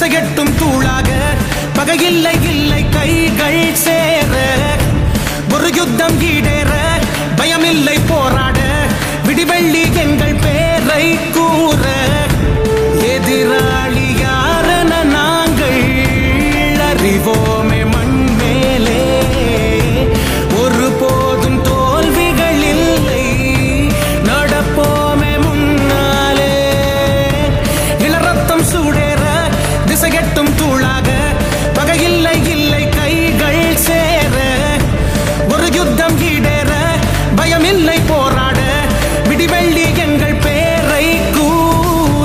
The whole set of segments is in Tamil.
திசையெட்டும் தூளாக பகையில்லை இல்லை கைகள் சேர ஒரு யுத்தம் ஈடேற பயமில்லை போராட விடிவெள்ளி எங்கள் பேரை கூற எதிராளி யாரென நாங்கள் அறிவோமே மண் மேலே ஒரு போதும் தோல்விகள் இல்லை நடப்போமே முன்னாலே இளரத்தம் சூடேற திசையெட்டும் தூளாக பகையில்லை இல்லை கைகள் சேர ஒரு யுத்தம் ஈடேற பயமில்லை போராட விடிவெள்ளி எங்கள் பேரை கூற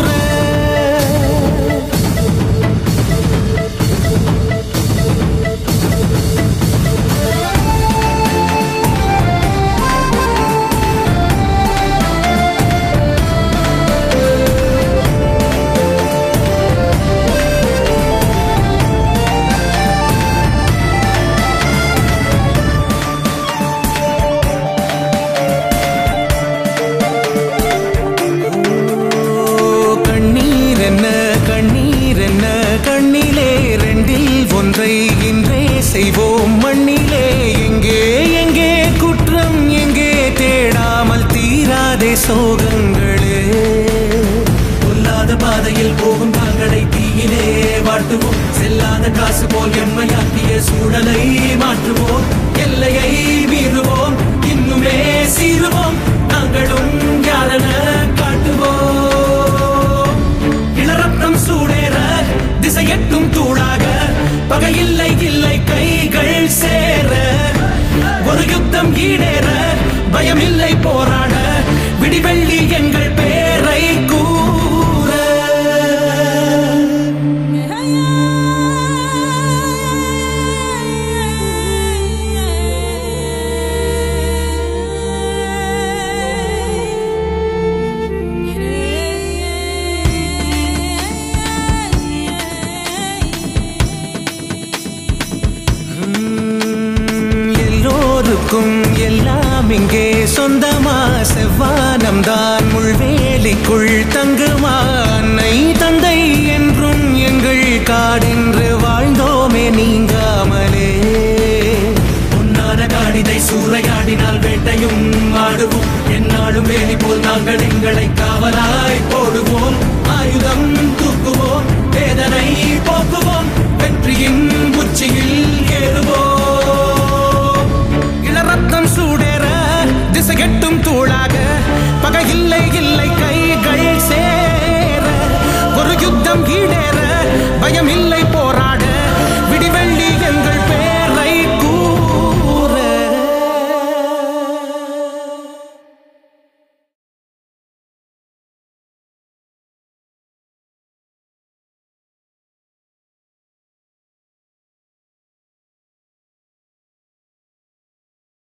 கண்ணிலே ரெண்டில் ஒன்றை இன்றே செய்வோம் மண்ணிலே எங்கே எங்கே குற்றம் எங்கே தேடாமல் தீராதே சோகங்களே பொல்லாத பாதையில் போகும் தாங்களை தீயிலே வாட்டுவோம் செல்லாத காசு போல் எம்மையாக்கிய சூழலை மாற்றுவோம் எல்லையை மீறுவோம் இன்னுமே சீருவோம் நாங்களும் யாரென காட்டுவோம் இளரத்தம் சூடேற திசையெட்டும் தூளாக பகையில்லை இல்லை கைகள் சேர ஒரு யுத்தம் ஈடேற பயமில்லை போராட விடிவெள்ளி எங்கள் பேரை கூற எல்லாம் இங்கே சொந்தமா செவ்வானம் தான் முள்வேலிக்குள் தங்குமா அன்னை தந்தை என்றும் எங்கள் காடென்று வாழ்ந்தோமே நீங்காமலே பொன்னான காடிதை சூறையாடினால் வேட்டையும் ஆடுவோம் என்னாலும் வேலி போல் நாங்கள் எங்களை காவலாய் போடுவோம் ஆயுதம் தூக்குவோம் வேதனை போக்குவோம் வெற்றியின் உச்சியில் ஏறுவோம் ரத்தம் சூடேற திசையெட்டும் தூளாக பகையில்லை இல்லை கைகள் சேர ஒரு யுத்தம் ஈடேற பயமில்லை